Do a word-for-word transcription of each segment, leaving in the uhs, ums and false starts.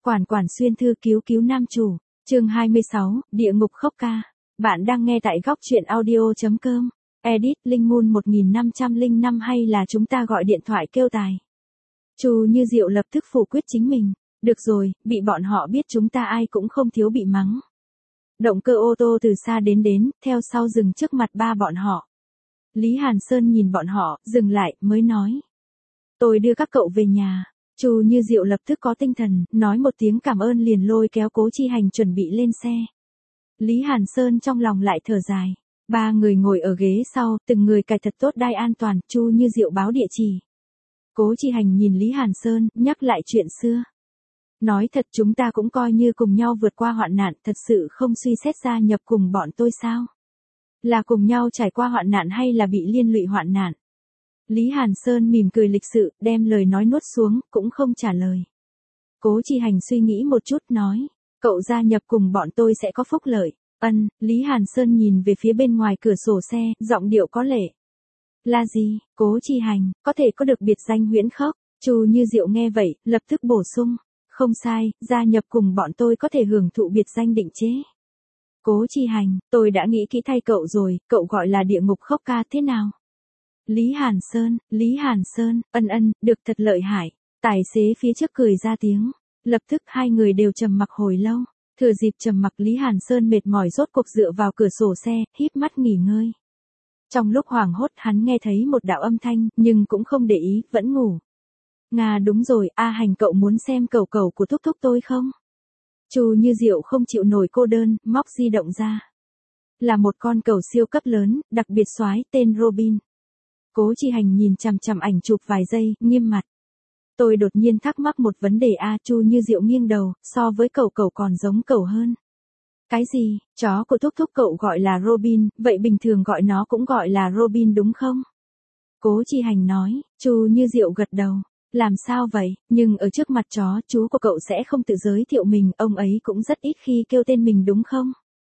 Quản quản xuyên thư cứu cứu nam chủ, chương hai mươi sáu, địa ngục khóc ca. Bạn đang nghe tại góc truyện audio.com. Edit Linh Moon một nghìn năm trăm lẻ năm hay là chúng ta gọi điện thoại kêu tài. Chu Như Diệu lập tức phủ quyết chính mình. Được rồi, bị bọn họ biết chúng ta ai cũng không thiếu bị mắng. Động cơ ô tô từ xa đến đến, theo sau dừng trước mặt ba bọn họ. Lý Hàn Sơn nhìn bọn họ, dừng lại, mới nói. Tôi đưa các cậu về nhà. Chu Như Diệu lập tức có tinh thần, nói một tiếng cảm ơn liền lôi kéo Cố Chi Hành chuẩn bị lên xe. Lý Hàn Sơn trong lòng lại thở dài. Ba người ngồi ở ghế sau, từng người cài thật tốt đai an toàn, Chu Như Diệu báo địa chỉ. Cố Chi Hành nhìn Lý Hàn Sơn, nhắc lại chuyện xưa. Nói thật chúng ta cũng coi như cùng nhau vượt qua hoạn nạn, thật sự không suy xét gia nhập cùng bọn tôi sao? Là cùng nhau trải qua hoạn nạn hay là bị liên lụy hoạn nạn? Lý Hàn Sơn mỉm cười lịch sự, đem lời nói nuốt xuống, cũng không trả lời. Cố Chi Hành suy nghĩ một chút nói, cậu gia nhập cùng bọn tôi sẽ có phúc lợi. Ân, Lý Hàn Sơn nhìn về phía bên ngoài cửa sổ xe, giọng điệu có lệ. Là gì? Cố Chi Hành, có thể có được biệt danh huyễn khóc. Chu Như Diệu nghe vậy, lập tức bổ sung. Không sai, gia nhập cùng bọn tôi có thể hưởng thụ biệt danh định chế. Cố Chi Hành, tôi đã nghĩ kỹ thay cậu rồi, cậu gọi là địa ngục khóc ca thế nào? Lý Hàn Sơn, Lý Hàn Sơn, ân ân, được thật lợi hại. Tài xế phía trước cười ra tiếng. Lập tức hai người đều trầm mặc hồi lâu. Thừa dịp trầm mặc Lý Hàn Sơn mệt mỏi rốt cuộc dựa vào cửa sổ xe, híp mắt nghỉ ngơi. Trong lúc hoảng hốt hắn nghe thấy một đạo âm thanh, nhưng cũng không để ý, vẫn ngủ. Nga đúng rồi, A Hành cậu muốn xem cầu cầu của thúc thúc tôi không? Chu Như Diệu không chịu nổi cô đơn, móc di động ra. Là một con cầu siêu cấp lớn, đặc biệt soái, tên Robin. Cố Chi Hành nhìn chằm chằm ảnh chụp vài giây, nghiêm mặt. Tôi đột nhiên thắc mắc một vấn đề a. Chu Như Diệu nghiêng đầu, so với cậu cậu còn giống cậu hơn. Cái gì? Chó của thúc thúc cậu gọi là Robin, vậy bình thường gọi nó cũng gọi là Robin đúng không? Cố Chi Hành nói. Chu Như Diệu gật đầu. Làm sao vậy? Nhưng ở trước mặt chó, chú của cậu sẽ không tự giới thiệu mình, ông ấy cũng rất ít khi kêu tên mình đúng không?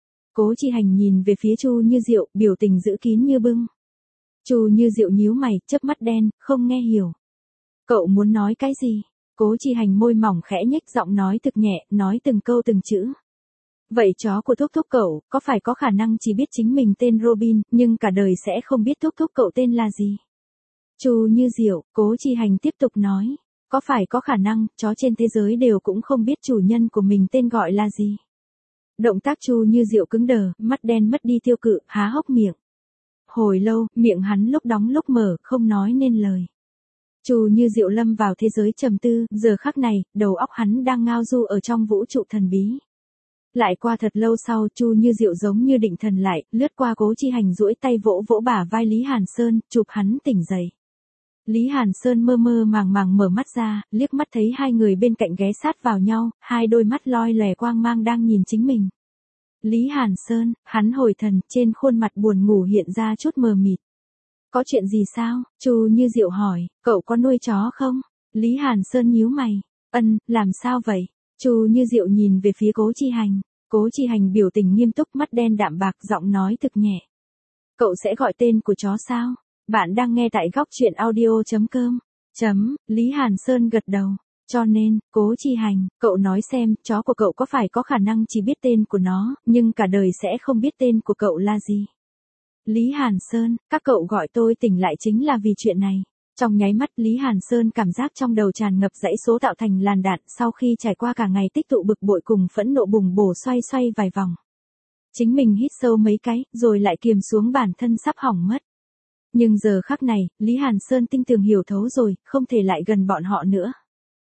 Cố Chi Hành nhìn về phía Chu Như Diệu, biểu tình giữ kín như bưng. Chu Như Diệu nhíu mày, chớp mắt đen, không nghe hiểu. Cậu muốn nói cái gì? Cố Chi Hành môi mỏng khẽ nhếch giọng nói thực nhẹ, nói từng câu từng chữ. Vậy chó của thúc thúc cậu, có phải có khả năng chỉ biết chính mình tên Robin, nhưng cả đời sẽ không biết thúc thúc cậu tên là gì? Chu Như Diệu, Cố Chi Hành tiếp tục nói. Có phải có khả năng, chó trên thế giới đều cũng không biết chủ nhân của mình tên gọi là gì? Động tác Chu Như Diệu cứng đờ, mắt đen mất đi tiêu cự, há hốc miệng. Hồi lâu, miệng hắn lúc đóng lúc mở, không nói nên lời. Chu Như Diệu lâm vào thế giới trầm tư, giờ khắc này, đầu óc hắn đang ngao du ở trong vũ trụ thần bí. Lại qua thật lâu sau, Chu Như Diệu giống như định thần lại, lướt qua Cố Chi Hành duỗi tay vỗ vỗ bả vai Lý Hàn Sơn, chụp hắn tỉnh dậy. Lý Hàn Sơn mơ mơ màng màng mở mắt ra, liếc mắt thấy hai người bên cạnh ghé sát vào nhau, hai đôi mắt loi lòe quang mang đang nhìn chính mình. Lý Hàn Sơn, hắn hồi thần, trên khuôn mặt buồn ngủ hiện ra chút mờ mịt. Có chuyện gì sao? Chu Như Diệu hỏi, cậu có nuôi chó không? Lý Hàn Sơn nhíu mày. Ân, làm sao vậy? Chu Như Diệu nhìn về phía Cố Chi Hành. Cố Chi Hành biểu tình nghiêm túc, mắt đen đạm bạc, giọng nói thực nhẹ. Cậu sẽ gọi tên của chó sao? Bạn đang nghe tại góc truyện audio.com. Chấm, Lý Hàn Sơn gật đầu. Cho nên, Cố Chi Hành, cậu nói xem, chó của cậu có phải có khả năng chỉ biết tên của nó, nhưng cả đời sẽ không biết tên của cậu là gì? Lý Hàn Sơn, các cậu gọi tôi tỉnh lại chính là vì chuyện này. Trong nháy mắt Lý Hàn Sơn cảm giác trong đầu tràn ngập dãy số tạo thành làn đạn, sau khi trải qua cả ngày tích tụ bực bội cùng phẫn nộ bùng bổ xoay xoay vài vòng. Chính mình hít sâu mấy cái, rồi lại kiềm xuống bản thân sắp hỏng mất. Nhưng giờ khắc này, Lý Hàn Sơn tinh tường hiểu thấu rồi, không thể lại gần bọn họ nữa.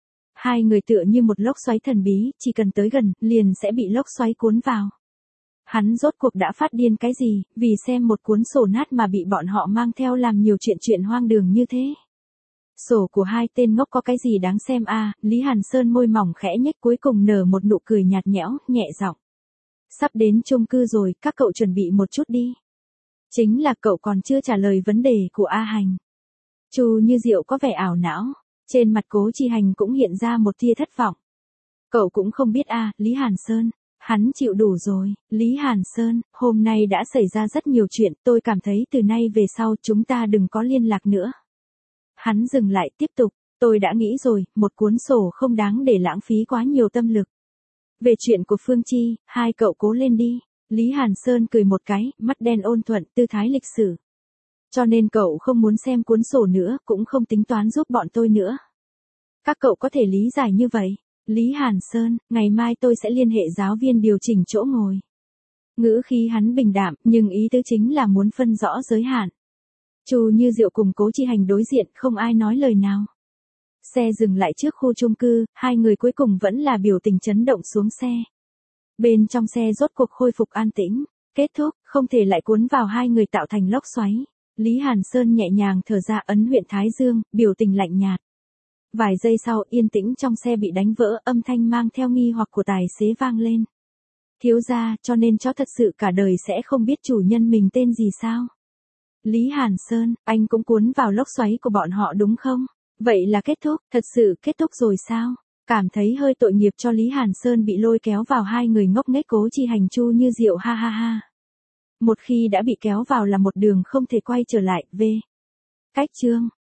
Hai người tựa như một lốc xoáy thần bí, chỉ cần tới gần, liền sẽ bị lốc xoáy cuốn vào. Hắn rốt cuộc đã phát điên cái gì, vì xem một cuốn sổ nát mà bị bọn họ mang theo làm nhiều chuyện chuyện hoang đường như thế. Sổ của hai tên ngốc có cái gì đáng xem a? À, Lý Hàn Sơn môi mỏng khẽ nhếch cuối cùng nở một nụ cười nhạt nhẽo, nhẹ giọng. Sắp đến chung cư rồi, các cậu chuẩn bị một chút đi. Chính là cậu còn chưa trả lời vấn đề của A Hành. Chu Như Diệu có vẻ ảo não, trên mặt Cố Chi Hành cũng hiện ra một tia thất vọng. Cậu cũng không biết a, à, Lý Hàn Sơn. Hắn chịu đủ rồi, Lý Hàn Sơn, hôm nay đã xảy ra rất nhiều chuyện, tôi cảm thấy từ nay về sau chúng ta đừng có liên lạc nữa. Hắn dừng lại tiếp tục, Tôi đã nghĩ rồi, một cuốn sổ không đáng để lãng phí quá nhiều tâm lực. Về chuyện của Phương Chi, hai cậu cố lên đi. Lý Hàn Sơn cười một cái, mắt đen ôn thuận, tư thái lịch sử. Cho nên cậu không muốn xem cuốn sổ nữa, cũng không tính toán giúp bọn tôi nữa. Các cậu có thể lý giải như vậy. Lý Hàn Sơn, ngày mai tôi sẽ liên hệ giáo viên điều chỉnh chỗ ngồi. Ngữ khí hắn bình đạm, nhưng ý tứ chính là muốn phân rõ giới hạn. Chu Như Diệu cùng Cố Chi Hành đối diện, không ai nói lời nào. Xe dừng lại trước khu chung cư, hai người cuối cùng vẫn là biểu tình chấn động xuống xe. Bên trong xe rốt cuộc khôi phục an tĩnh, kết thúc, không thể lại cuốn vào hai người tạo thành lốc xoáy. Lý Hàn Sơn nhẹ nhàng thở ra, ấn huyện Thái Dương, biểu tình lạnh nhạt. Vài giây sau, yên tĩnh trong xe bị đánh vỡ, âm thanh mang theo nghi hoặc của tài xế vang lên. Thiếu gia, cho nên chó thật sự cả đời sẽ không biết chủ nhân mình tên gì sao? Lý Hàn Sơn, anh cũng cuốn vào lốc xoáy của bọn họ đúng không? Vậy là kết thúc, thật sự kết thúc rồi sao? Cảm thấy hơi tội nghiệp cho Lý Hàn Sơn bị lôi kéo vào hai người ngốc nghếch Cố Chi Hành Chu Như Diệu ha ha ha. Một khi đã bị kéo vào là một đường không thể quay trở lại, về. Cách chương.